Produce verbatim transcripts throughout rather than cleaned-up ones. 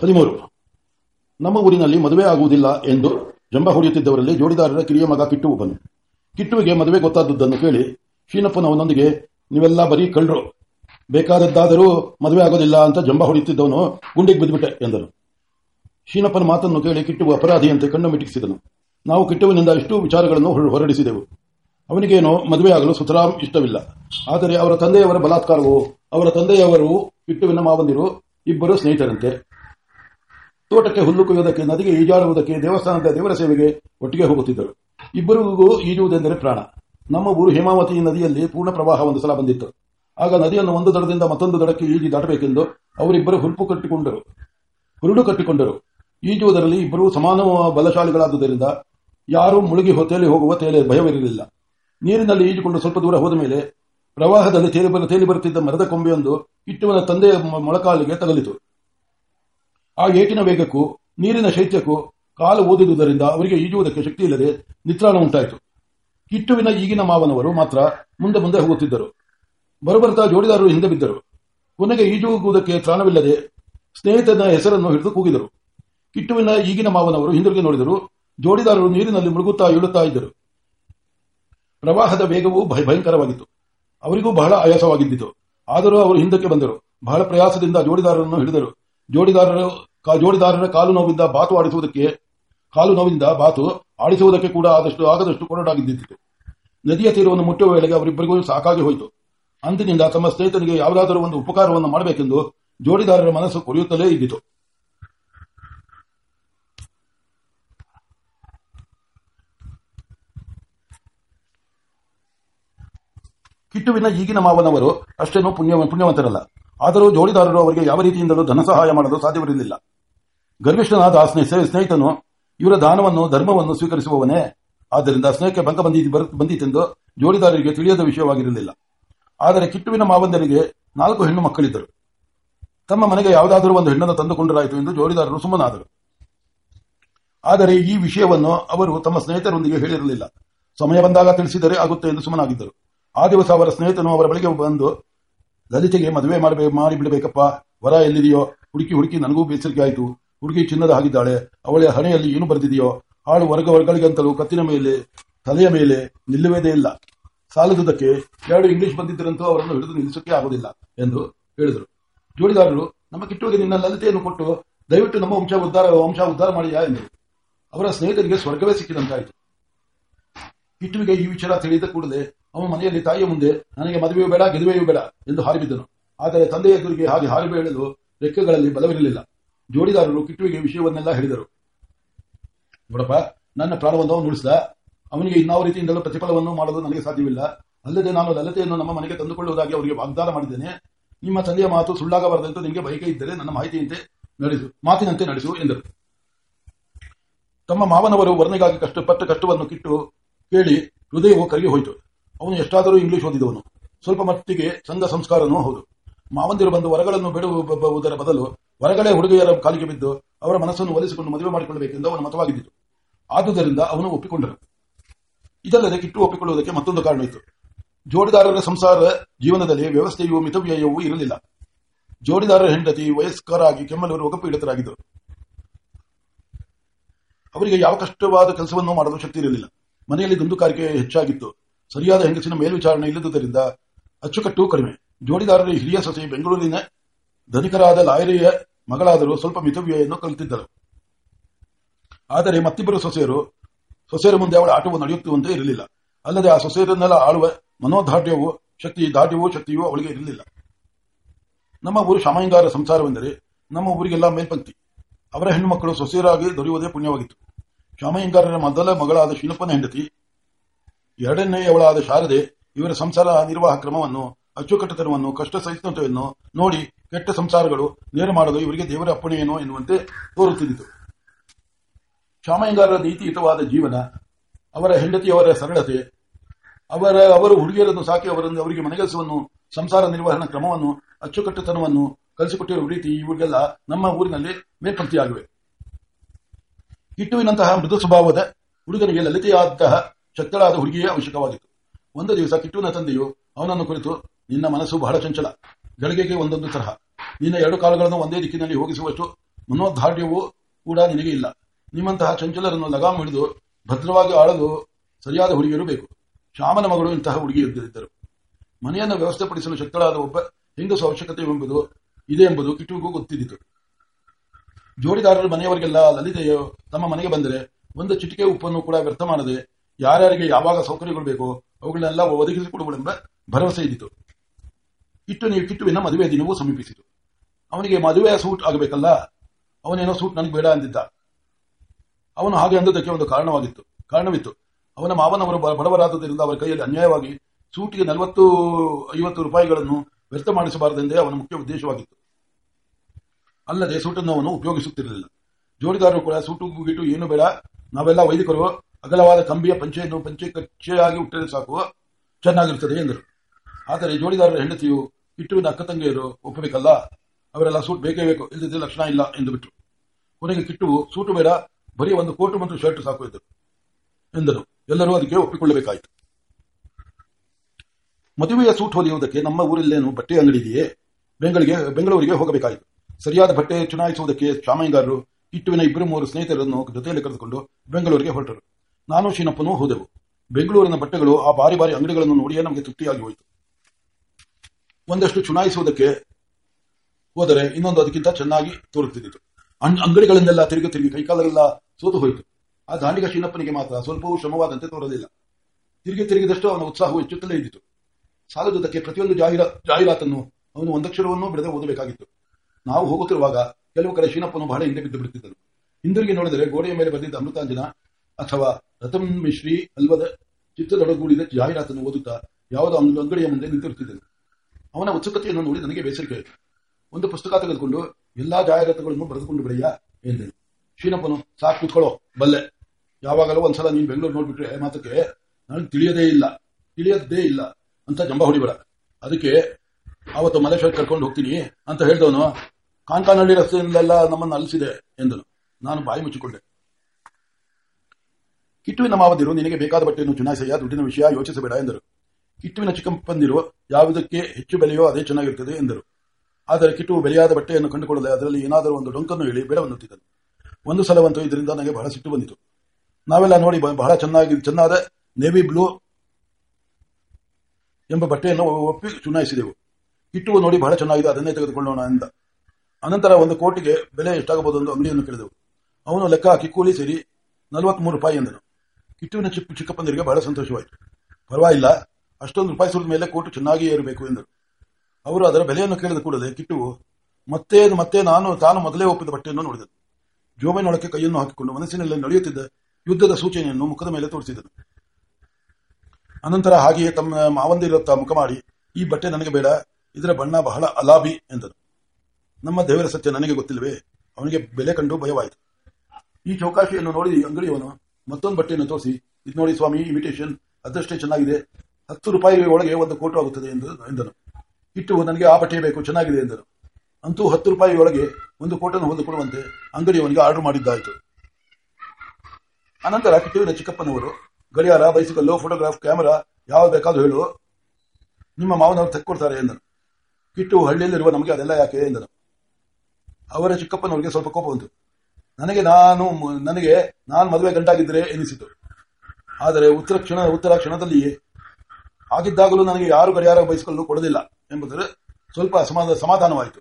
ಹದಿಮೂರು ನಮ್ಮ ಊರಿನಲ್ಲಿ ಮದುವೆ ಆಗುವುದಿಲ್ಲ ಎಂದು ಜಂಬ ಹೊಡೆಯುತ್ತಿದ್ದವರಲ್ಲಿ ಜೋಡಿದಾರರ ಕಿರಿಯ ಮಗ ಕಿಟ್ಟು ಒಬ್ಬನು. ಕಿಟ್ಟುವಿಗೆ ಮದುವೆ ಗೊತ್ತಾದದ್ದನ್ನು ಕೇಳಿ ಶೀನಪ್ಪನವನೊಂದಿಗೆ ನೀವೆಲ್ಲ ಬರೀ ಕಳ್ಳರು, ಬೇಕಾದದ್ದಾದರೂ ಮದುವೆ ಆಗೋದಿಲ್ಲ ಅಂತ ಜಂಬ ಹೊಡೆಯುತ್ತಿದ್ದವನು ಗುಂಡಿಗೆ ಬಿದ್ದುಬಿಟ್ಟೆ ಎಂದನು. ಶೀನಪ್ಪನ ಮಾತನ್ನು ಕೇಳಿ ಕಿಟ್ಟುವು ಅಪರಾಧಿಯಂತೆ ಕಣ್ಣು ಮಿಟಿಸಿದನು. ನಾವು ಕಿಟ್ಟುವಿನಿಂದ ಇಷ್ಟು ವಿಚಾರಗಳನ್ನು ಹೊರಡಿಸಿದೆವು. ಅವನಿಗೇನೋ ಮದುವೆ ಆಗಲು ಸುತರಾಮ್ ಇಷ್ಟವಿಲ್ಲ. ಆದರೆ ಅವರ ತಂದೆಯವರ ಬಲಾತ್ಕಾರವು, ಅವರ ತಂದೆಯವರು ಕಿಟ್ಟುವಿನ ಮಾವಂದಿರು ಇಬ್ಬರು ಸ್ನೇಹಿತರಂತೆ. ತೋಟಕ್ಕೆ ಹುಲ್ಲು ಕೊಯ್ಯುವುದಕ್ಕೆ, ನದಿಗೆ ಈಜಾಡುವುದಕ್ಕೆ, ದೇವಸ್ಥಾನದ ದೇವರ ಸೇವೆಗೆ ಒಟ್ಟಿಗೆ ಹೋಗುತ್ತಿದ್ದರು. ಇಬ್ಬರಿಗೂ ಈಜುವುದೆಂದರೆ ಪ್ರಾಣ. ನಮ್ಮ ಊರು ಹೇಮಾವತಿ ನದಿಯಲ್ಲಿ ಪೂರ್ಣ ಪ್ರವಾಹ ಒಂದು ಸಲ ಬಂದಿತ್ತು. ಆಗ ನದಿಯನ್ನು ಒಂದು ದಡದಿಂದ ಮತ್ತೊಂದು ದಡಕ್ಕೆ ಈಜಿ ದಾಟಬೇಕೆಂದು ಅವರಿಬ್ಬರು ಹುಲ್ಪು ಕಟ್ಟಿಕೊಂಡರು ಹುರುಡು ಕಟ್ಟಿಕೊಂಡರು. ಈಜುವುದರಲ್ಲಿ ಇಬ್ಬರು ಸಮಾನ ಬಲಶಾಲಿಗಳಾದುದರಿಂದ ಯಾರೂ ಮುಳುಗಿ ತೇಲಿ ಹೋಗುವ ತೇಲೆ ಭಯವಿರಲಿಲ್ಲ. ನೀರಿನಲ್ಲಿ ಈಜುಕೊಂಡು ಸ್ವಲ್ಪ ದೂರ ಹೋದ ಮೇಲೆ ಪ್ರವಾಹದಲ್ಲಿ ತೇಲಿ ಬರುತ್ತಿದ್ದ ಮರದ ಕೊಂಬೆಯೊಂದು ಕಿಟ್ಟುವನ ತಂದೆಯ ಮೊಳಕಾಲಿಗೆ ತಗಲಿತು. ಆ ಏಟಿನ ವೇಗಕ್ಕೂ ನೀರಿನ ಶೈತ್ಯಕ್ಕೂ ಕಾಲು ಓದಿದುದರಿಂದ ಅವರಿಗೆ ಈಜುವುದಕ್ಕೆ ಶಕ್ತಿ ಇಲ್ಲದೆ ನಿತ್ರಾಣ ಉಂಟಾಯಿತು. ಕಿಟ್ಟುವಿನ ಈಗಿನ ಮಾವನವರು ಮಾತ್ರ ಮುಂದೆ ಮುಂದೆ ಹೋಗುತ್ತಿದ್ದರು. ಬರುಬರ್ತಾ ಜೋಡಿದಾರರು ಹಿಂದೆ ಬಿದ್ದರು. ಕೊನೆಗೆ ಈಜುವುದಕ್ಕೆ ತ್ರಾಣವಿಲ್ಲದೆ ಸ್ನೇಹಿತನ ಹೆಸರನ್ನು ಹಿಡಿದು ಕೂಗಿದರು. ಕಿಟ್ಟುವಿನ ಈಗಿನ ಮಾವನವರು ಹಿಂದಿರುಗಿ ನೋಡಿದರು. ಜೋಡಿದಾರರು ನೀರಿನಲ್ಲಿ ಮುಳುಗುತ್ತಾ ಇಳುತ್ತಾ ಇದ್ದರು. ಪ್ರವಾಹದ ವೇಗವೂ ಭಯಂಕರವಾಗಿತ್ತು. ಅವರಿಗೂ ಬಹಳ ಆಯಾಸವಾಗಿದ್ದಿತು. ಆದರೂ ಅವರು ಹಿಂದಕ್ಕೆ ಬಂದರು. ಬಹಳ ಪ್ರಯಾಸದಿಂದ ಜೋಡಿದಾರರನ್ನು ಹಿಡಿದರು. ಜೋಡಿದಾರರು ಜೋಡಿದಾರರ ಕಾಲು ನೋವಿಂದ ಬಾತು ಆಡಿಸುವುದಕ್ಕೆ ಕಾಲು ನೋವಿಂದ ಬಾತು ಆಡಿಸುವುದಕ್ಕೆ ಕೂಡ ಆದಷ್ಟು ಆಗದಷ್ಟು ಕೊರಡಾಗಿದ್ದಿತು. ನದಿಯ ತೀರವನ್ನು ಮುಟ್ಟುವ ವೇಳೆಗೆ ಅವರಿಬ್ಬರಿಗೂ ಸಾಕಾಗಿ ಹೋಯಿತು. ಅಂದಿನಿಂದ ತಮ್ಮ ಸ್ನೇಹಿತನಿಗೆ ಯಾವುದಾದರೂ ಒಂದು ಉಪಕಾರವನ್ನು ಮಾಡಬೇಕೆಂದು ಜೋಡಿದಾರರ ಮನಸ್ಸು ಕೊರೆಯುತ್ತಲೇ ಇದ್ದಿತು. ಕಿಟ್ಟುವಿನ ಈಗಿನ ಮಾವನವರು ಅಷ್ಟೇನೂ ಪುಣ್ಯ ಪುಣ್ಯವಂತರಲ್ಲ. ಆದರೂ ಜೋಡಿದಾರರು ಅವರಿಗೆ ಯಾವ ರೀತಿಯಿಂದಲೂ ಧನ ಸಹಾಯ ಮಾಡಲು ಸಾಧ್ಯವಿರಲಿಲ್ಲ. ಗರ್ವಿಷ್ಠನಾದ ಆ ಸ್ನೇಹಿತನು ಇವರ ದಾನವನ್ನು ಧರ್ಮವನ್ನು ಸ್ವೀಕರಿಸುವವನೇ. ಆದ್ದರಿಂದ ಸ್ನೇಹಕ್ಕೆ ಭಂಗ ಬಂದಿತೆಂದು ಜೋಡಿದಾರರಿಗೆ ತಿಳಿಯದ ವಿಷಯವಾಗಿರಲಿಲ್ಲ. ಆದರೆ ಕಿಟ್ಟುವಿನ ಮಾವಂದರಿಗೆ ನಾಲ್ಕು ಹೆಣ್ಣು ಮಕ್ಕಳಿದ್ದರು. ತಮ್ಮ ಮನೆಗೆ ಯಾವುದಾದರೂ ಒಂದು ಹೆಣ್ಣನ್ನು ತಂದುಕೊಂಡರಾಯಿತು ಎಂದು ಜೋಡಿದಾರರು ಸುಮ್ಮನಾದರು. ಆದರೆ ಈ ವಿಷಯವನ್ನು ಅವರು ತಮ್ಮ ಸ್ನೇಹಿತರೊಂದಿಗೆ ಹೇಳಿರಲಿಲ್ಲ. ಸಮಯ ಬಂದಾಗ ತಿಳಿಸಿದರೆ ಆಗುತ್ತೆ ಎಂದು ಸುಮ್ಮನಾಗಿದ್ದರು. ಆ ದಿವಸ ಅವರ ಸ್ನೇಹಿತನು ಅವರ ಬಳಿಗೆ ಬಂದು, ಲಲಿತೆಗೆ ಮದುವೆ ಮಾಡಿಬಿಡಬೇಕಪ್ಪ, ವರ ಎಲ್ಲಿದೆಯೋ ಹುಡುಕಿ ಹುಡುಕಿ ನನಗೂ ಬೇಸರಿಕೆ ಆಯಿತು. ಹುಡುಗಿ ಚಿನ್ನದ ಹಾಗಿದ್ದಾಳೆ, ಅವಳ ಹಣೆಯಲ್ಲಿ ಏನು ಬರೆದಿದೆಯೋ ಹಾಳು ವರ್ಗ ವರ್ಗಳಿಗಂತಲೂ ಕತ್ತಿನ ಮೇಲೆ ತಲೆಯ ಮೇಲೆ ನಿಲ್ಲುವುದೇ ಇಲ್ಲ. ಸಾಲದುದಕ್ಕೆ ಎರಡು ಇಂಗ್ಲಿಷ್ ಬಂದಿದ್ದರಂತೂ ಅವರನ್ನು ಹಿಡಿದು ನಿಲ್ಲಿಸಕ್ಕೆ ಆಗುವುದಿಲ್ಲ ಎಂದು ಹೇಳಿದರು. ಜೋಡಿದಾರರು, ನಮ್ಮ ಕಿಟ್ಟುವಿಗೆ ನಿನ್ನ ಲಲಿತೆಯನ್ನು ಕೊಟ್ಟು ದಯವಿಟ್ಟು ನಮ್ಮ ವಂಶ ಉದ್ಧಾರ ವಂಶ ಉದ್ಧಾರ ಮಾಡಿಯಾ ಎಂದರು. ಅವರ ಸ್ನೇಹಿತರಿಗೆ ಸ್ವರ್ಗವೇ ಸಿಕ್ಕಿದಂತಾಯಿತು. ಕಿಟ್ಟುವಿಗೆ ಈ ವಿಚಾರ ತಿಳಿದ ಕೂಡಲೇ ಅವನ ಮನೆಯಲ್ಲಿ ತಾಯಿಯ ಮುಂದೆ ನನಗೆ ಮದುವೆಯೂ ಬೇಡ ಗೆದುವೆಯೂ ಬೇಡ ಎಂದು ಹಾರಿಬಿದ್ದನು. ಆದರೆ ತಂದೆಯ ಎದುರಿಗೆ ಹಾಗೆ ಹಾರಿ ಬೀಳಲು ರೆಕ್ಕೆಗಳಲ್ಲಿ ಬಲವಿರಲಿಲ್ಲ. ಜೋಡಿದಾರರು ಕಿಟ್ಟುವಿಗೆ ವಿಷಯವನ್ನೆಲ್ಲ ಹೇಳಿದರು. ನೋಡಪ್ಪ, ನನ್ನ ಪ್ರಾಣವನ್ನು ಅವನು ಉಳಿಸಿದ, ಅವನಿಗೆ ಇನ್ನಾವ ರೀತಿಯಿಂದಲೂ ಪ್ರತಿಫಲವನ್ನು ಮಾಡಲು ನನಗೆ ಸಾಧ್ಯವಿಲ್ಲ. ಅಲ್ಲದೆ ನಾನು ಲಲಿತೆಯನ್ನು ನಮ್ಮ ಮನೆಗೆ ತಂದುಕೊಳ್ಳುವುದಾಗಿ ಅವರಿಗೆ ವಾಗ್ದಾನ ಮಾಡಿದ್ದೇನೆ. ನಿಮ್ಮ ತಂದೆಯ ಮಾತು ಸುಳ್ಳಾಗಬಾರದಂತೂ ನಿಮಗೆ ಬಯಕೆ ಇದ್ದರೆ ನನ್ನ ಮಾಹಿತಿಯಂತೆ ನಡೆಸು ಮಾತಿನಂತೆ ನಡೆಸು ಎಂದರು. ತಮ್ಮ ಮಾವನವರು ವರ್ಣೆಗಾಗಿ ಕಷ್ಟಪಟ್ಟ ಕಷ್ಟವನ್ನು ಕಿಟ್ಟು ಕೇಳಿ ಹೃದಯವು ಕರಗಿ ಹೋಯಿತು. ಅವನು ಎಷ್ಟಾದರೂ ಇಂಗ್ಲಿಷ್ ಓದಿದವನು, ಸ್ವಲ್ಪ ಮಟ್ಟಿಗೆ ಸಂಘ ಸಂಸ್ಕಾರನೂ ಹೌದು. ಮಾವಂದಿರು ಬಂದು ವರಗಳನ್ನು ಬೇಡುವುದರ ಬದಲು ಹೊರಗಡೆ ಹುಡುಗಿಯರ ಕಾಲಿಗೆ ಬಿದ್ದು ಅವರ ಮನಸ್ಸನ್ನು ಒಲಿಸಿಕೊಂಡು ಮದುವೆ ಮಾಡಿಕೊಳ್ಳಬೇಕೆಂದು ಅವನ ಮತವಾಗಿದ್ದಿತು. ಆದುದರಿಂದ ಅವನು ಒಪ್ಪಿಕೊಂಡರು. ಇದಲ್ಲದೆ ಕಿಟ್ಟು ಒಪ್ಪಿಕೊಳ್ಳುವುದಕ್ಕೆ ಮತ್ತೊಂದು ಕಾರಣ ಇತ್ತು. ಜೋಡಿದಾರರ ಸಂಸಾರ ಜೀವನದಲ್ಲಿ ವ್ಯವಸ್ಥೆಯೂ ಮಿತವ್ಯಯವೂ ಇರಲಿಲ್ಲ. ಜೋಡಿದಾರರ ಹೆಂಡತಿ ವಯಸ್ಕರಾಗಿ ಕೆಮ್ಮಲೂರು ಒಗಪೀಡಿತರಾಗಿದ್ದರು. ಅವರಿಗೆ ಯಾವ ಕಷ್ಟವಾದ ಕೆಲಸವನ್ನು ಮಾಡಲು ಶಕ್ತಿ ಇರಲಿಲ್ಲ. ಮನೆಯಲ್ಲಿ ದುಂದುಕಾರಿಕೆ ಹೆಚ್ಚಾಗಿತ್ತು. ಸರಿಯಾದ ಹೆಂಗಸಿನ ಮೇಲ್ವಿಚಾರಣೆ ಇಲ್ಲದುದರಿಂದ ಅಚ್ಚುಕಟ್ಟು ಕಡಿಮೆ. ಜೋಡಿದಾರರ ಹಿರಿಯ ಸೊಸೆ ಬೆಂಗಳೂರಿನ ಧನಿಕರಾದ ಲಾಯರಿಯ ಮಗಳಾದರೂ ಸ್ವಲ್ಪ ಮಿತವ್ಯಯನ್ನು ಕಲಿತಿದ್ದರು. ಆದರೆ ಮತ್ತಿಬ್ಬರು ಸೊಸೆಯರು ಸೊಸೆಯರ ಮುಂದೆ ಅವಳ ಆಟವು ನಡೆಯುತ್ತುವಂತೆ ಇರಲಿಲ್ಲ. ಅಲ್ಲದೆ ಆ ಸೊಸೆಯರನ್ನೆಲ್ಲ ಆಳುವ ಮನೋದಾಢ್ಯವೂ ಶಕ್ತಿ ದಾಢ್ಯವೂ ಶಕ್ತಿಯೂ ಅವಳಿಗೆ ಇರಲಿಲ್ಲ. ನಮ್ಮ ಊರು ಶಾಮಯ್ಯಂಗಾರ ಸಂಸಾರವೆಂದರೆ ನಮ್ಮ ಊರಿಗೆಲ್ಲ ಮೇಲ್ಪಂಕ್ತಿ. ಅವರ ಹೆಣ್ಣು ಮಕ್ಕಳು ಸೊಸೆಯರಾಗಿ ದೊರೆಯುವುದೇ ಪುಣ್ಯವಾಗಿತ್ತು. ಶಾಮಯ್ಯಂಗಾರರ ಮೊದಲ ಮಗಳಾದ ಶೀನಪ್ಪನ ಹೆಂಡತಿ, ಎರಡನೆಯವಳಾದ ಶಾರದೆ ಇವರ ಸಂಸಾರ ನಿರ್ವಾಹ ಕ್ರಮವನ್ನು, ಅಚ್ಚುಕಟ್ಟತನವನ್ನು, ಕಷ್ಟ ಸಹಿಷ್ಣುತೆಯನ್ನು ನೋಡಿ ಕೆಟ್ಟ ಸಂಸಾರಗಳು ನೇರ ಮಾಡಲು ಇವರಿಗೆ ದೇವರ ಅಪ್ಪಣೆಯೇನೋ ಎನ್ನುವಂತೆ ತೋರುತ್ತಿದ್ದಿತು. ಶಾಮಯ್ಯಂಗಾರರ ನೀತಿಯುತವಾದ ಜೀವನ, ಅವರ ಹೆಂಡತಿಯವರ ಸರಳತೆ, ಅವರ ಅವರು ಹುಡುಗಿಯರನ್ನು ಸಾಕಿ ಅವರನ್ನು ಅವರಿಗೆ ಮನೆಗೆಲಸವನ್ನು, ಸಂಸಾರ ನಿರ್ವಹಣಾ ಕ್ರಮವನ್ನು, ಅಚ್ಚುಕಟ್ಟತನವನ್ನು ಕಲಿಸಿಕೊಟ್ಟಿರುವ ರೀತಿ ಇವುಗಳೆಲ್ಲ ನಮ್ಮ ಊರಿನಲ್ಲಿ ಮೇಲ್ಪಂಕ್ತಿಯಾಗಿವೆ. ಕಿಟ್ಟುವಿನಂತಹ ಮೃದು ಸ್ವಭಾವದ ಹುಡುಗನಿಗೆ ಲಲಿತೆಯಾದಂತಹ ಶಕ್ತಳಾದ ಹುಡುಗಿಯೇ ಅವಶ್ಯಕವಾಗಿತ್ತು. ಒಂದು ದಿವಸ ಕಿಟ್ಟುವಿನ ತಂದೆಯು ಅವನನ್ನು ಕುರಿತು, ನಿನ್ನ ಮನಸ್ಸು ಬಹಳ ಚಂಚಲ, ಗಳಿಗೆಗೆ ಒಂದೊಂದು ತರಹ. ನಿನ್ನ ಎರಡು ಕಾಲುಗಳನ್ನು ಒಂದೇ ದಿಕ್ಕಿನಲ್ಲಿ ಹೋಗಿಸುವಷ್ಟು ಮನೋದಾರ್ಢ್ಯವೂ ಕೂಡ ನಿನಗೆ ಇಲ್ಲ. ನಿಮ್ಮಂತಹ ಚಂಚಲರನ್ನು ಲಗಾಮ್ ಹಿಡಿದು ಭದ್ರವಾಗಿ ಆಳಲು ಸರಿಯಾದ ಹುಡುಗಿಯರು ಬೇಕು. ಶ್ಯಾಮನ ಮಗಳು ಇಂತಹ ಹುಡುಗಿಯರಿದ್ದರು. ಮನೆಯನ್ನು ವ್ಯವಸ್ಥೆಪಡಿಸಲು ಶಕ್ತಳಾದ ಒಬ್ಬ ಹೆಂಗಸು ಅವಶ್ಯಕತೆ ಎಂಬುದು ಇದೆ ಎಂಬುದು ಕಿಟ್ಟುವಿಗೂ ಗೊತ್ತಿದ್ದಿತು. ಜೋಡಿದಾರರು ಮನೆಯವರಿಗೆಲ್ಲ ಲಲಿತೆಯು ತಮ್ಮ ಮನೆಗೆ ಬಂದರೆ ಒಂದು ಚಿಟಿಕೆ ಉಪ್ಪನ್ನು ಕೂಡ ವ್ಯರ್ಥ ಮಾಡದೆ ಯಾರ್ಯಾರಿಗೆ ಯಾವಾಗ ಸೌಕರ್ಯಗಳು ಬೇಕೋ ಅವುಗಳನ್ನೆಲ್ಲ ಒದಗಿಸಿಕೊಡುವುದೆಂಬ ಭರವಸೆ ಇದ್ದಿತು. ಇಟ್ಟು ನೀವು ಕಿಟ್ಟುವಿನ ಮದುವೆ ದಿನವೂ ಸಮೀಪಿಸಿತು. ಅವನಿಗೆ ಮದುವೆಯ ಸೂಟ್ ಆಗಬೇಕಲ್ಲ. ಅವನೇನೋ ಸೂಟ್ ನನಗೆ ಬೇಡ ಅಂದಿದ್ದ. ಅವನು ಹಾಗೆ ಅಂದದಕ್ಕೆ ಒಂದು ಕಾರಣವಾಗಿತ್ತು ಕಾರಣವಿತ್ತು ಅವನ ಮಾವನವರು ಬಡವರಾದುದರಿಂದ ಅವರ ಕೈಯಲ್ಲಿ ಅನ್ಯಾಯವಾಗಿ ಸೂಟಿಗೆ ನಲವತ್ತು ಐವತ್ತು ರೂಪಾಯಿಗಳನ್ನು ವ್ಯರ್ಥ ಮಾಡಿಸಬಾರದೆಂದೇ ಅವನ ಮುಖ್ಯ ಉದ್ದೇಶವಾಗಿತ್ತು. ಅಲ್ಲದೆ ಸೂಟನ್ನು ಅವನು ಉಪಯೋಗಿಸುತ್ತಿರಲಿಲ್ಲ. ಜೋಡಿದಾರರು ಕೂಡ ಸೂಟು ಗೀಟು ಏನು ಬೇಡ, ನಾವೆಲ್ಲ ವೈದಿಕರು, ಅಗಲವಾದ ಕಂಬಿಯ ಪಂಚೆಯನ್ನು ಪಂಚೆ ಕಚ್ಚೆಯಾಗಿ ಹುಟ್ಟರೆ ಸಾಕು, ಚೆನ್ನಾಗಿರುತ್ತದೆ ಎಂದರು. ಆದರೆ ಜೋಡಿದಾರರ ಹೆಂಡತಿಯು ಕಿಟ್ಟುವಿನ ಅಕ್ಕ ತಂಗಿಯರು ಒಪ್ಪಬೇಕಲ್ಲ, ಅವರೆಲ್ಲ ಸೂಟ್ ಬೇಕೇ ಬೇಕು, ಇಲ್ಲದಿದ್ದರೆ ಲಕ್ಷಣ ಇಲ್ಲ ಎಂದು ಬಿಟ್ಟರು. ಕೊನೆಗೆ ಕಿಟ್ಟುವು ಸೂಟು ಬೇಡ, ಬರೀ ಒಂದು ಕೋಟು ಮತ್ತು ಶರ್ಟ್ ಸಾಕು ಎಂದರು ಎಂದರು ಎಲ್ಲರೂ ಅದಕ್ಕೆ ಒಪ್ಪಿಕೊಳ್ಳಬೇಕಾಯಿತು. ಮದುವೆಯ ಸೂಟ್ ಹೊಲಿಯುವುದಕ್ಕೆ ನಮ್ಮ ಊರಲ್ಲೇನು ಬಟ್ಟೆ ಅಂಗಡಿ ಇದೆಯೇ? ಬೆಂಗಳಿಗೆ ಬೆಂಗಳೂರಿಗೆ ಹೋಗಬೇಕಾಯಿತು. ಸರಿಯಾದ ಬಟ್ಟೆ ಚುನಾಯಿಸುವುದಕ್ಕೆ ಶ್ಯಾಮಯ್ಯಗಾರರು ಕಿಟ್ಟುವಿನ ಇಬ್ಬರು ಮೂರು ಸ್ನೇಹಿತರನ್ನು ಜೊತೆಯಲ್ಲಿ ಕರೆದುಕೊಂಡು ಬೆಂಗಳೂರಿಗೆ ಹೊರಟರು. ನಾನು ಶೀನಪ್ಪನೂ ಹೋದೆವು. ಬೆಂಗಳೂರಿನ ಬಟ್ಟೆಗಳು ಆ ಬಾರಿ ಬಾರಿ ಅಂಗಡಿಗಳನ್ನು ನೋಡಿಯೇ ನಮಗೆ ತೃಪ್ತಿಯಾಗಿ ಹೋಯಿತು. ಒಂದಷ್ಟು ಚುನಾಯಿಸುವುದಕ್ಕೆ ಹೋದರೆ ಇನ್ನೊಂದು ಅದಕ್ಕಿಂತ ಚೆನ್ನಾಗಿ ತೋರುತ್ತಿದ್ದಿತು. ಅಂಗಡಿಗಳನ್ನೆಲ್ಲ ತಿರುಗಿ ತಿರುಗಿ ಕೈಕಾಲರೆಲ್ಲ ಸೋತು ಹೋಯಿತು. ಆ ದಾಂಡಿಗ ಶೀನಪ್ಪನಿಗೆ ಮಾತ್ರ ಸ್ವಲ್ಪವೂ ಶ್ರಮವಾದಂತೆ ತೋರಲಿಲ್ಲ. ತಿರುಗಿ ತಿರುಗಿದಷ್ಟು ಅವನ ಉತ್ಸಾಹವು ಹೆಚ್ಚುತ್ತಲೇ ಇದ್ದಿತು. ಸಾಲದುದಕ್ಕೆ ಪ್ರತಿಯೊಂದು ಜಾಹೀರಾ ಜಾಹೀರಾತನ್ನು ಅವನು ಒಂದಕ್ಷರವನ್ನೂ ಬಿಡದೆ ಓದಬೇಕಾಗಿತ್ತು. ನಾವು ಹೋಗುತ್ತಿರುವಾಗ ಕೆಲವು ಕಡೆ ಶೀನಪ್ಪನು ಬಹಳ ಹಿಂದೆ ಬಿದ್ದು ಬಿಡುತ್ತಿದ್ದನು. ಹಿಂದಿರುಗಿ ನೋಡಿದರೆ ಗೋಡೆಯ ಮೇಲೆ ಬರೆದಿದ್ದ ಅಮೃತಾಂಜನ ಅಥವಾ ರತನ್ ಮಿಶ್ರಿ ಅಲ್ವದ ಚಿತ್ರದೊಡಗೂಡಿದ ಜಾಹೀರಾತನ್ನು ಓದುತ್ತಾ ಯಾವುದೋ ಅಂಗಡಿಯ ಮುಂದೆ ನಿಂತಿರುತ್ತಿದ್ದನು. ಅವನ ಉತ್ಸುಕತೆಯನ್ನು ನೋಡಿ ನನಗೆ ಬೇಸರಿಕೆ ಆಯಿತು. ಒಂದು ಪುಸ್ತಕ ತೆಗೆದುಕೊಂಡು ಎಲ್ಲಾ ಜಾಹೀರಾತುಗಳನ್ನು ಬರೆದುಕೊಂಡು ಬಿಡೆಯಾ ಎಂದನು. ಶೀನಪ್ಪನು ಸಾಕು ಕೂತ್ಕೊಳ್ಳೋ, ಬಲ್ಲೆ, ಯಾವಾಗಲೂ ಒಂದ್ಸಲ ನೀನು ಬೆಂಗಳೂರು ನೋಡ್ಬಿಟ್ರೆ ಮಾತಕ್ಕೆ ನನಗೆ ತಿಳಿಯದೇ ಇಲ್ಲ ತಿಳಿಯದೇ ಇಲ್ಲ ಅಂತ ಜಂಬ ಹೊಡಿಬೇಡ. ಅದಕ್ಕೆ ಆವತ್ತು ಮಲೇಶ್ವರ ಕರ್ಕೊಂಡು ಹೋಗ್ತೀನಿ ಅಂತ ಹೇಳಿದವನು ಕಾಂಕಾನಹಳ್ಳಿ ರಸ್ತೆಯಿಂದೆಲ್ಲ ನಮ್ಮನ್ನು ಅಲಿಸಿದೆ ಎಂದನು. ನಾನು ಬಾಯಿ ಮುಚ್ಚಿಕೊಂಡೆ. ಕಿಟ್ಟುವಿನ ಮಾವದಿರು ನಿನಗೆ ಬೇಕಾದ ಬಟ್ಟೆಯನ್ನು ಚುನಾಯಿಸಯ್ಯ, ದುಡ್ಡಿನ ವಿಷಯ ಯೋಚಿಸಬೇಡ ಎಂದರು. ಕಿಟ್ಟುವಿನ ಚಿಕ್ಕಪ್ಪಂದಿರು ಯಾವುದಕ್ಕೆ ಹೆಚ್ಚು ಬೆಲೆಯೋ ಅದೇ ಚೆನ್ನಾಗಿರುತ್ತದೆ ಎಂದರು. ಆದರೆ ಕಿಟ್ಟುವು ಬೆಲೆಯಾದ ಬಟ್ಟೆಯನ್ನು ಕಂಡುಕೊಳ್ಳದೆ ಅದರಲ್ಲಿ ಏನಾದರೂ ಒಂದು ಡೊಂಕನ್ನು ಹೇಳಿ ಬೇಡವನ್ನುತ್ತಿದ್ದನು. ಒಂದು ಸಲವಂತೂ ಇದರಿಂದ ನನಗೆ ಬಹಳ ಸಿಟ್ಟು ಬಂದಿತು. ನಾವೆಲ್ಲ ನೋಡಿ ಬಹಳ ಚೆನ್ನಾಗಿ ಚೆನ್ನಾದ ನೇವಿ ಬ್ಲೂ ಎಂಬ ಬಟ್ಟೆಯನ್ನು ಒಪ್ಪಿ ಚುನಾಯಿಸಿದೆವು. ಕಿಟ್ಟುವು ನೋಡಿ ಬಹಳ ಚೆನ್ನಾಗಿದೆ, ಅದನ್ನೇ ತೆಗೆದುಕೊಳ್ಳೋಣ ಎಂದ. ಅನಂತರ ಒಂದು ಕೋಟಿಗೆ ಬೆಲೆ ಎಷ್ಟಾಗಬಹುದು ಎಂದು ಅಂಗಡಿಯನ್ನು ಕೇಳಿದೆವು. ಅವನು ಲೆಕ್ಕ ಹಾಕಿ ಕೂಲಿ ಸೇರಿ ನಲವತ್ಮೂರು ರೂಪಾಯಿ ಎಂದನು. ಕಿಟ್ಟುವಿನ ಚಿಕ್ಕ ಚಿಕ್ಕಪ್ಪಂದಿರಿಗೆ ಬಹಳ ಸಂತೋಷವಾಯಿತು. ಪರವಾಗಿಲ್ಲ, ಅಷ್ಟೊಂದು ರೂಪಾಯಿ ಸುರಿದ ಮೇಲೆ ಕೋಟು ಚೆನ್ನಾಗಿಯೇ ಇರಬೇಕು ಎಂದರು. ಅವರು ಅದರ ಬೆಲೆಯನ್ನು ಕೇಳಿದ ಕೂಡಲೇ ಕಿಟ್ಟುವು ಮತ್ತೆ ಮತ್ತೆ ನಾನು ತಾನು ಮೊದಲೇ ಒಪ್ಪಿದ ಬಟ್ಟೆಯನ್ನು ನೋಡಿದನು. ಜೋಬೈನೊಳಕ್ಕೆ ಕೈಯನ್ನು ಹಾಕಿಕೊಂಡು ಮನಸ್ಸಿನಲ್ಲಿ ನಡೆಯುತ್ತಿದ್ದ ಯುದ್ಧದ ಸೂಚನೆಯನ್ನು ಮುಖದ ಮೇಲೆ ತೋರಿಸಿದನು. ಅನಂತರ ಹಾಗೆಯೇ ತಮ್ಮ ಮಾವಂದಿರತ್ತ ಮುಖ ಮಾಡಿ, ಈ ಬಟ್ಟೆ ನನಗೆ ಬೇಡ, ಇದರ ಬಣ್ಣ ಬಹಳ ಅಲಾಬಿ ಎಂದನು. ನಮ್ಮ ದೇವರ ಸತ್ಯ ನನಗೆ ಗೊತ್ತಿಲ್ಲವೇ? ಅವನಿಗೆ ಬೆಲೆ ಕಂಡು ಭಯವಾಯಿತು. ಈ ಚೌಕಾಶಿಯನ್ನು ನೋಡಿ ಅಂಗಡಿಯವನು ಮತ್ತೊಂದು ಬಟ್ಟೆಯನ್ನು ತೋರಿಸಿ, ಇದು ನೋಡಿ ಸ್ವಾಮಿ, ಇಮಿಟೇಷನ್, ಅದಷ್ಟೇ ಚೆನ್ನಾಗಿದೆ, ಹತ್ತು ರೂಪಾಯಿ ಒಳಗೆ ಒಂದು ಕೋಟು ಆಗುತ್ತದೆ ಎಂದನು. ಇಟ್ಟು ನನಗೆ ಆ ಬಟ್ಟೆ ಬೇಕು, ಚೆನ್ನಾಗಿದೆ ಎಂದನು. ಅಂತೂ ಹತ್ತು ರೂಪಾಯಿ ಒಳಗೆ ಒಂದು ಕೋಟನ್ನು ಹೊಂದಿಕೊಡುವಂತೆ ಅಂಗಡಿಯವನಿಗೆ ಆರ್ಡರ್ ಮಾಡಿದ್ದಾಯಿತು. ಅನಂತರ ಕಿಟ್ಟುವಿನ ಚಿಕ್ಕಪ್ಪನವರು ಗಡಿಯಾರ, ಬೈಸಿಕಲ್ಲು, ಫೋಟೋಗ್ರಾಫ್, ಕ್ಯಾಮೆರಾ ಯಾವ ಬೇಕಾದ್ರೂ ಹೇಳು, ನಿಮ್ಮ ಮಾವನವರು ತೆಕ್ಕೊಡ್ತಾರೆ ಎಂದನು. ಕಿಟ್ಟು ಹಳ್ಳಿಯಲ್ಲಿರುವ ನಮಗೆ ಅದೆಲ್ಲ ಯಾಕೆ ಎಂದನು. ಅವರ ಚಿಕ್ಕಪ್ಪನವರಿಗೆ ಸ್ವಲ್ಪ ಕೋಪ ಬಂತು. ನನಗೆ ನಾನು ನನಗೆ ನಾನು ಮದುವೆ ಗಂಟಾಗಿದ್ದರೆ ಎನಿಸಿತು. ಆದರೆ ಉತ್ತರ ಕ್ಷಣ ಉತ್ತರ ಕ್ಷಣದಲ್ಲಿಯೇ ಆಗಿದ್ದಾಗಲೂ ನನಗೆ ಯಾರು ಗಡಿಯಾರ ಬಯಸಿಕೊಳ್ಳಲು ಕೊಡಲಿಲ್ಲ ಎಂಬುದರ ಸ್ವಲ್ಪ ಸಮಾಧಾನವಾಯಿತು.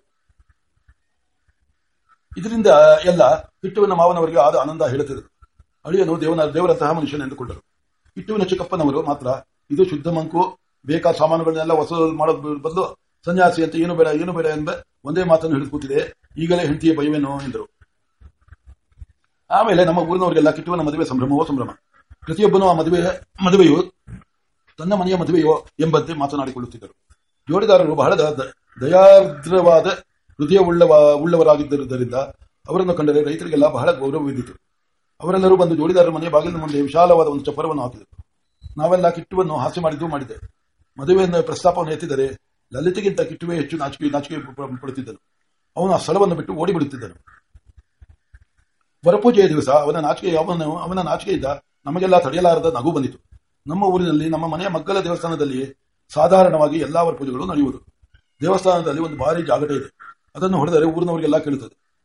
ಇದರಿಂದ ಎಲ್ಲ ಕಿಟ್ಟುವಿನ ಮಾವನವರಿಗೆ ಆದ ಆನಂದ ಹೇಳುತ್ತಿದ್ದರು. ಅಳಿಯನು ದೇವನ ದೇವರಂತಹ ಮನುಷ್ಯನ ಎಂದುಕೊಂಡರು. ಕಿಟ್ಟುವಿನ ಚಿಕ್ಕಪ್ಪನವರು ಮಾತ್ರ ಇದು ಶುದ್ಧ ಮಂಕು, ಬೇಕಾದ ಸಾಮಾನುಗಳನ್ನೆಲ್ಲ ವಸೂಲು ಮಾಡೋದು ಬದಲು ಸನ್ಯಾಸಿ ಅಂತ ಏನು ಬೇಡ ಏನು ಬೇಡ ಎಂಬ ಒಂದೇ ಮಾತನ್ನು ಹಿಡಿದು ಕೂತಿದೆ, ಈಗಲೇ ಹೆಂಡತಿಯ ಭಯವೇನೋ ಎಂದರು. ಆಮೇಲೆ ನಮ್ಮ ಊರಿನವರಿಗೆಲ್ಲ ಕಿಟ್ಟುವಿನ ಮದುವೆ ಸಂಭ್ರಮವೋ ಸಂಭ್ರಮ. ಪ್ರತಿಯೊಬ್ಬನೂ ಆ ಮದುವೆ ಮದುವೆಯು ತನ್ನ ಮನೆಯ ಮದುವೆಯೋ ಎಂಬಂತೆ ಮಾತನಾಡಿಕೊಳ್ಳುತ್ತಿದ್ದರು. ಜೋಡಿದಾರರು ಬಹಳ ದಯಾರ್ದ್ರವಾದ ಹೃದಯ ಉಳ್ಳವರಾಗಿದ್ದರಿಂದ ಅವರನ್ನು ಕಂಡರೆ ರೈತರಿಗೆಲ್ಲ ಬಹಳ ಗೌರವವಿದ್ದಿತು. ಅವರೆಲ್ಲರೂ ಬಂದು ಜೋಡಿದಾರರ ಮನೆಯ ಬಾಗಿಲಿನ ಮುಂದೆ ವಿಶಾಲವಾದ ಒಂದು ಚಪ್ಪರವನ್ನು ಹಾಕಿದರು. ನಾವೆಲ್ಲ ಕಿಟ್ಟುವನ್ನು ಹಾಸ್ಯ ಮಾಡಿದ್ದು ಮಾಡಿದೆ. ಮದುವೆಯನ್ನು ಪ್ರಸ್ತಾಪವನ್ನು ಎತ್ತಿದರೆ ಲಲಿತೆಗಿಂತ ಕಿಟ್ಟುವೆ ಹೆಚ್ಚು ನಾಚಿಕೆ ನಾಚಿಕೆ ಪಡುತ್ತಿದ್ದನು. ಅವನು ಆ ಸ್ಥಳವನ್ನು ಬಿಟ್ಟು ಓಡಿಬಿಡುತ್ತಿದ್ದನು. ವರಪೂಜೆಯ ದಿವಸ ಅವನ ನಾಚಿಕೆ ಅವನ ಅವನ ನಾಚಿಕೆಯಿಂದ ನಮಗೆಲ್ಲ ತಡೆಯಲಾರದ ನಗು ಬಂದಿತು. ನಮ್ಮ ಊರಿನಲ್ಲಿ ನಮ್ಮ ಮನೆಯ ಮಗ್ಗಲ ದೇವಸ್ಥಾನದಲ್ಲಿ ಸಾಧಾರಣವಾಗಿ ಎಲ್ಲಾ ವರಪೂಜೆಗಳು ನಡೆಯುವುದು. ದೇವಸ್ಥಾನದಲ್ಲಿ ಒಂದು ಭಾರಿ ಜಾಗಟೆ ಇದೆ. ಅದನ್ನು ಹೊಡೆದರೆ ಊರಿನವರಿಗೆಲ್ಲ ಕೇಳುತ್ತದೆ.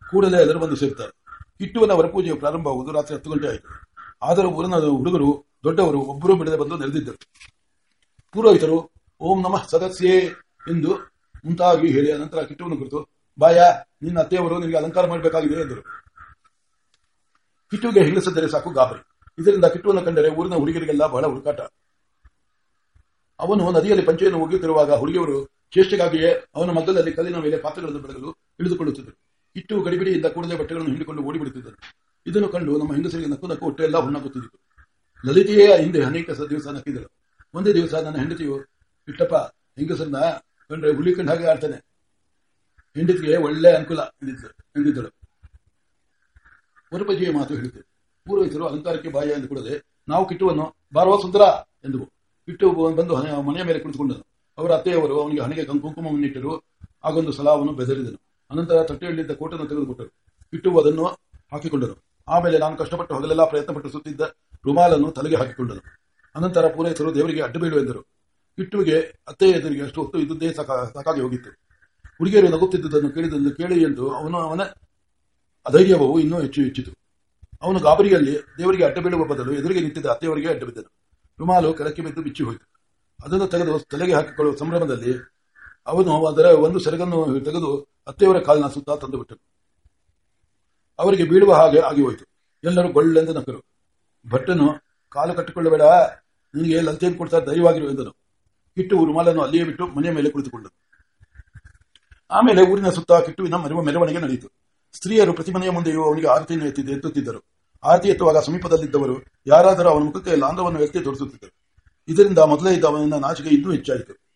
ಕೂಡಲೇ ಎಲ್ಲರೂ ಬಂದು ಸೇರ್ತಾರೆ. ಕಿಟ್ಟುವಿನ ವರಪೂಜೆಯು ಪ್ರಾರಂಭವಾಗುವುದು ರಾತ್ರಿ ಹತ್ತು ಗಂಟೆ ಆಯಿತು. ಆದರೂ ಊರಿನ ಹುಡುಗರು ದೊಡ್ಡವರು ಒಬ್ಬರೂ ಬಿಡದೆ ಬಂದು ನೆರೆದಿದ್ದರು. ಪುರೋಹಿತರು ಓಂ ನಮಃ ಸದಸ್ಯೇ ಎಂದು ಮುಂತಾಗಿ ಹೇಳಿ ಅನಂತರ ಕಿಟ್ಟುವನ್ನು ಕುರಿತು, ಬಾಯ, ನಿನ್ನ ಅತ್ತೆಯವರು ನಿನಗೆ ಅಲಂಕಾರ ಮಾಡಬೇಕಾಗಿದೆ ಎಂದರು. ಕಿಟ್ಟುವಿಗೆ ಹೆಂಗಸದ್ದರೆ ಸಾಕು ಗಾಬರಿ. ಇದರಿಂದ ಕಿಟ್ಟುವನ್ನು ಕಂಡರೆ ಊರಿನ ಹುಡುಗರಿಗೆಲ್ಲ ಬಹಳ ಹುಡುಕಾಟ. ಅವನು ನದಿಯಲ್ಲಿ ಪಂಚೆಯನ್ನು ಒಗೆಯುತ್ತಿರುವಾಗ ಹುಡುಗಿಯವರು ಚೇಷ್ಟೆಗಾಗಿಯೇ ಅವನ ಮಗ್ಗಲಲ್ಲಿ ಕಲ್ಲಿನ ಮೇಲೆ ಪಾತ್ರೆಗಳನ್ನು ಬೆಳಗಲು ಇಳಿದುಕೊಳ್ಳುತ್ತಿದ್ದರು. ಕಿಟ್ಟು ಗಡಿಬಿಡಿಯಿಂದ ಕೂಡಲೇ ಬಟ್ಟೆಗಳನ್ನು ಹಿಂಡಿಕೊಂಡು ಓಡಿಬಿಡುತ್ತಿದ್ದರು. ಇದನ್ನು ಕಂಡು ನಮ್ಮ ಹೆಂಗಸರಿಗೆ ನಕ್ಕು ನಕ್ಕು ಹೊಟ್ಟೆಯೆಲ್ಲ ಹುಣ್ಣಾಗುತ್ತಿದ್ದರು. ಲಲಿತೆಯೇ ಹಿಂದೆ ಅನೇಕ ದಿವಸ ನಕ್ಕಿದಳು. ಒಂದೇ ದಿವಸ ನನ್ನ ಹೆಂಡತಿಯು, ಇಟ್ಟಪ್ಪ ಹೆಂಗಸರನ್ನ ಕಂಡ್ರೆ ಹುಲಿ ಕಂಡು ಹಾಗೆ ಆಡ್ತಾನೆ, ಹೆಂಡತಿಗೆ ಒಳ್ಳೆ ಅನುಕೂಲ ಎಂದಿದ್ದಳು. ವರಪೂಜೆಯ ಮಾತು ಹೇಳಿದ್ದೆ. ಪೂರ್ವಹಿತರು ಅಲಂಕಾರಕ್ಕೆ ಬಾಯ ಎಂದು ಕೂಡಲೇ ನಾವು ಕಿಟ್ಟುವನ್ನು ಬಾರುವ ಸುಂದರ ಎಂದವು. ಕಿಟ್ಟು ಬಂದು ಮನೆಯ ಮೇಲೆ ಕುಳಿತುಕೊಂಡನು. ಅವರ ಅತ್ತೆಯವರು ಅವನಿಗೆ ಹಣೆಗೆ ಕುಂಕುಮವನ್ನಿಟ್ಟರು. ಆಗೊಂದು ಸಲ ಅವನು ಬೆದರಿದನು. ಅನಂತರ ತಟ್ಟೆಯಲ್ಲಿದ್ದ ಕೋಟನ್ನು ತೆಗೆದುಕೊಟ್ಟರು. ಕಿಟ್ಟು ಅದನ್ನು ಹಾಕಿಕೊಂಡರು. ಆಮೇಲೆ ನಾನು ಕಷ್ಟಪಟ್ಟು ಹಗಲೆಲ್ಲ ಪ್ರಯತ್ನಪಟ್ಟು ಸುತ್ತಿದ್ದ ರುಮಾಲನ್ನು ತಲೆಗೆ ಹಾಕಿಕೊಂಡನು. ಅನಂತರ ಪೂರೈಸರು ದೇವರಿಗೆ ಅಡ್ಡ ಬೀಳು ಎಂದರು. ಕಿಟ್ಟುವಿಗೆ ಅತ್ತೆಯ ಎದುರಿಗೆ ಅಷ್ಟು ಹೊತ್ತು ಇದ್ದುದೇ ಸಾಕಾಗಿ ಹೋಗಿತ್ತು. ಹುಡುಗಿಯರು ನಗುತ್ತಿದ್ದುದನ್ನು ಕೇಳಿದನ್ನು ಕೇಳಿ ಎಂದು ಅವನು ಅವನ ಅಧೈರ್ಯವೂ ಇನ್ನೂ ಹೆಚ್ಚು ಹೆಚ್ಚಿತು. ಅವನು ಗಾಬರಿಯಲ್ಲಿ ದೇವರಿಗೆ ಅಡ್ಡ ಬೀಳುವ ಬದಲು ಎದುರಿಗೆ ನಿಂತಿದ್ದ ಅತ್ತೆಯವರಿಗೆ ಅಡ್ಡ ಬಿದ್ದನು. ರುಮಾಲು ಕೆಳಕ್ಕೆ ಬಿದ್ದು ಬಿಚ್ಚಿ ಹೋಯಿತು. ಅದನ್ನು ತೆಗೆದು ತಲೆಗೆ ಹಾಕಿಕೊಳ್ಳುವ ಸಂಭ್ರಮದಲ್ಲಿ ಅವನು ಅದರ ಒಂದು ಸೆರಗನ್ನು ತೆಗೆದು ಅತ್ತೆಯವರ ಕಾಲಿನ ಸುತ್ತ ತಂದು ಬಿಟ್ಟನು. ಅವರಿಗೆ ಬೀಳುವ ಹಾಗೆ ಆಗಿ ಹೋಯಿತು. ಎಲ್ಲರೂ ಗೊಳ್ಳೆಂದು ನಕ್ಕರು. ಭಟ್ಟನು, ಕಾಲು ಕಟ್ಟಿಕೊಳ್ಳಬೇಡ, ನಿನಗೆ ಲಂಚೆಯನ್ನು ಕೊಡ್ತಾ ಧೈರ್ಯವಾಗಿರು ಎಂದನು. ಕಿಟ್ಟು ರುಮಾಲನ್ನು ಅಲ್ಲಿಯೇ ಬಿಟ್ಟು ಮನೆಯ ಮೇಲೆ ಕುಳಿತುಕೊಂಡನು. ಆಮೇಲೆ ಊರಿನ ಸುತ್ತ ಕಿಟ್ಟುವಿನ ಮರೆಯುವ ಮೆರವಣಿಗೆ ನಡೆಯಿತು. ಸ್ತ್ರೀಯರು ಪ್ರತಿ ಮನೆಯ ಮುಂದೆಯೂ ಅವನಿಗೆ ಆರತಿಯನ್ನು ಎತ್ತಿ ಎತ್ತುತ್ತಿದ್ದರು. ಆರತಿ ಎತ್ತುವಾಗ ಸಮೀಪದಲ್ಲಿದ್ದವರು ಯಾರಾದರೂ ಅವನ ಮುಖಕ್ಕೆ ಲಾಂಧವನ್ನು ಎತ್ತಿ ತೋರಿಸುತ್ತಿದ್ದರು. ಇದರಿಂದ ಮೊದಲೇ ಇದ್ದ ಅವನ ನಾಚಿಕೆ ಇನ್ನೂ ಹೆಚ್ಚಾಯಿತು.